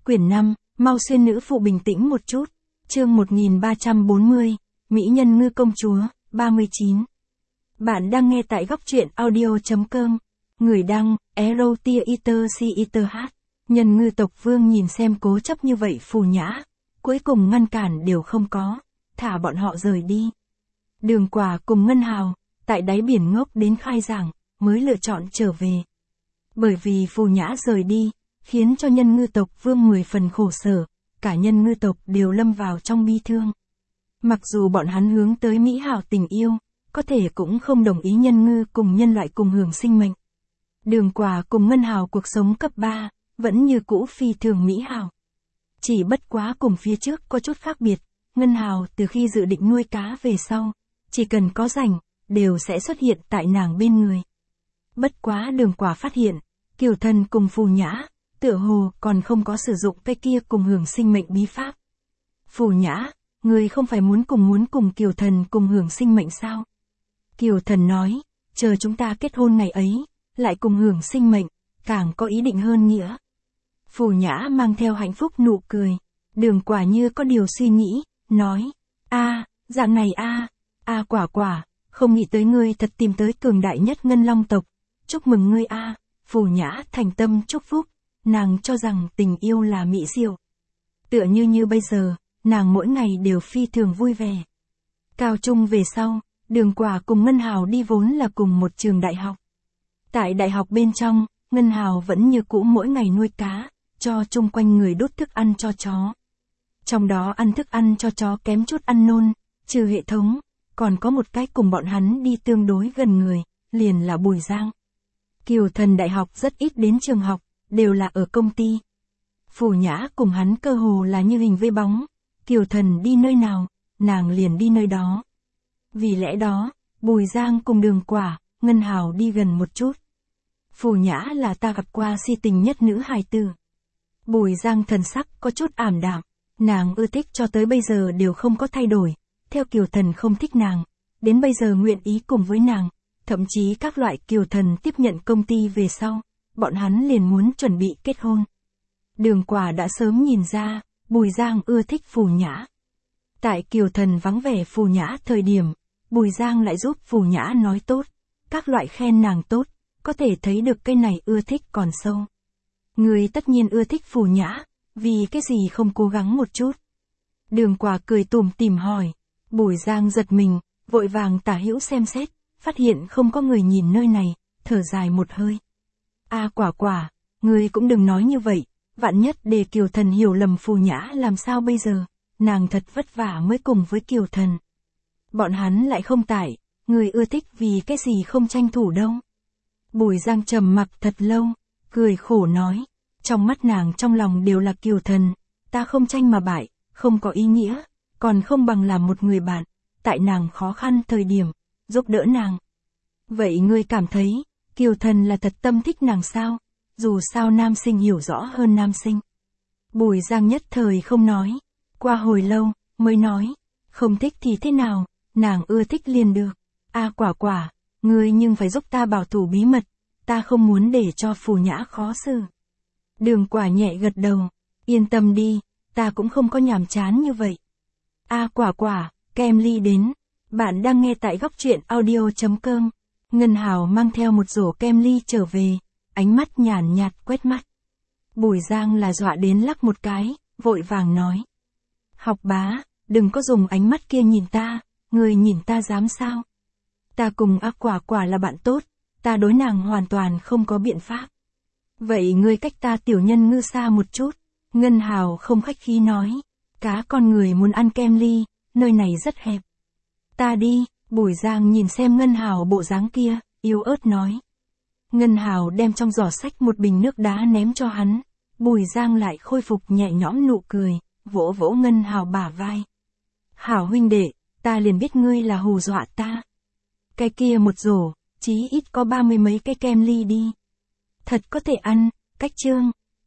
Quyển 5, mau xuyên nữ phụ bình tĩnh một chút. Chương 1340, Mỹ nhân ngư công chúa, 39. Bạn đang nghe tại góc truyện audio.com. Người đăng, Erotiater. Nhân ngư tộc vương nhìn xem cố chấp như vậy Phù Nhã. Cuối cùng ngăn cản đều không có. Thả bọn họ rời đi. Đường Quả cùng Ngân Hào, tại đáy biển ngốc đến khai giảng, mới lựa chọn trở về. Bởi vì Phù Nhã rời đi, khiến cho nhân ngư tộc vương 10 phần khổ sở, cả nhân ngư tộc đều lâm vào trong bi thương. Mặc dù bọn hắn hướng tới mỹ hảo tình yêu, có thể cũng không đồng ý nhân ngư cùng nhân loại cùng hưởng sinh mệnh. Đường Quả cùng Ngân Hào cuộc sống cấp 3, vẫn như cũ phi thường mỹ hảo. Chỉ bất quá cùng phía trước có chút khác biệt, Ngân Hào từ khi dự định nuôi cá về sau, chỉ cần có rảnh, đều sẽ xuất hiện tại nàng bên người. Bất quá Đường Quả phát hiện, Kiều Thần cùng Phù Nhã, tựa hồ còn không có sử dụng cái kia cùng hưởng sinh mệnh bí pháp. Phù Nhã, người không phải muốn cùng Kiều Thần cùng hưởng sinh mệnh sao? Kiều Thần nói, chờ chúng ta kết hôn ngày ấy, lại cùng hưởng sinh mệnh, càng có ý định hơn nghĩa. Phù Nhã mang theo hạnh phúc nụ cười, Đường Quả như có điều suy nghĩ, nói, dạng này Quả, không nghĩ tới ngươi thật tìm tới cường đại nhất Ngân Long tộc, chúc mừng ngươi Phù Nhã thành tâm chúc phúc, nàng cho rằng tình yêu là mỹ diệu. Tựa như bây giờ, nàng mỗi ngày đều phi thường vui vẻ. Cao trung về sau, Đường Quả cùng Ngân Hào đi vốn là cùng một trường đại học. Tại đại học bên trong, Ngân Hào vẫn như cũ mỗi ngày nuôi cá, cho chung quanh người đút thức ăn cho chó. Trong đó ăn thức ăn cho chó kém chút ăn nôn, trừ hệ thống, còn có một cái cùng bọn hắn đi tương đối gần người, liền là Bùi Giang. Kiều Thần đại học rất ít đến trường học, đều là ở công ty. Phù Nhã cùng hắn cơ hồ là như hình với bóng, Kiều Thần đi nơi nào, nàng liền đi nơi đó. Vì lẽ đó, Bùi Giang cùng Đường Quả, Ngân Hào đi gần một chút. Phù Nhã là ta gặp qua si tình nhất nữ hài tử. Bùi Giang thần sắc có chút ảm đạm, nàng ưa thích cho tới bây giờ đều không có thay đổi, theo Kiều Thần không thích nàng, đến bây giờ nguyện ý cùng với nàng, thậm chí các loại Kiều Thần tiếp nhận công ty về sau, bọn hắn liền muốn chuẩn bị kết hôn. Đường Quả đã sớm nhìn ra, Bùi Giang ưa thích Phù Nhã. Tại Kiều Thần vắng vẻ Phù Nhã thời điểm, Bùi Giang lại giúp Phù Nhã nói tốt, các loại khen nàng tốt, có thể thấy được cái này ưa thích còn sâu. Người tất nhiên ưa thích Phù Nhã, vì cái gì không cố gắng một chút? Đường Quả cười tủm tỉm hỏi, Bùi Giang giật mình, vội vàng tả hữu xem xét, phát hiện không có người nhìn nơi này, thở dài một hơi. Quả, ngươi cũng đừng nói như vậy, vạn nhất để Kiều Thần hiểu lầm Phù Nhã làm sao bây giờ, nàng thật vất vả mới cùng với Kiều Thần. Bọn hắn lại không tại, người ưa thích vì cái gì không tranh thủ đâu. Bùi Giang trầm mặc thật lâu, cười khổ nói, trong mắt nàng trong lòng đều là Kiều Thần, ta không tranh mà bại, không có ý nghĩa, còn không bằng làm một người bạn, tại nàng khó khăn thời điểm, giúp đỡ nàng. Vậy ngươi cảm thấy, Kiều Thần là thật tâm thích nàng sao? Dù sao nam sinh hiểu rõ hơn nam sinh. Bùi Giang nhất thời không nói, qua hồi lâu, mới nói, không thích thì thế nào, nàng ưa thích liền được. Quả, ngươi nhưng phải giúp ta bảo thủ bí mật, ta không muốn để cho Phù Nhã khó xử. Đường Quả nhẹ gật đầu, yên tâm đi, ta cũng không có nhàm chán như vậy. Quả, kem ly đến, bạn đang nghe tại góc truyện audio.com. Ngân Hào mang theo một rổ kem ly trở về, ánh mắt nhàn nhạt quét mắt. Bùi Giang là dọa đến lắc một cái, vội vàng nói. Học bá, đừng có dùng ánh mắt kia nhìn ta, người nhìn ta dám sao? Ta cùng Quả là bạn tốt, ta đối nàng hoàn toàn không có biện pháp. Vậy ngươi cách ta tiểu nhân ngư xa một chút, Ngân Hào không khách khí nói. Cá con người muốn ăn kem ly, nơi này rất hẹp. Ta đi, Bùi Giang nhìn xem Ngân Hào bộ dáng kia, yếu ớt nói. Ngân Hào đem trong giỏ sách một bình nước đá ném cho hắn, Bùi Giang lại khôi phục nhẹ nhõm nụ cười, vỗ vỗ Ngân Hào bả vai. Hảo huynh đệ, ta liền biết ngươi là hù dọa ta. Cái kia một rổ, chí ít có 30 mấy cái kem ly đi. Thật có thể ăn, cách chương.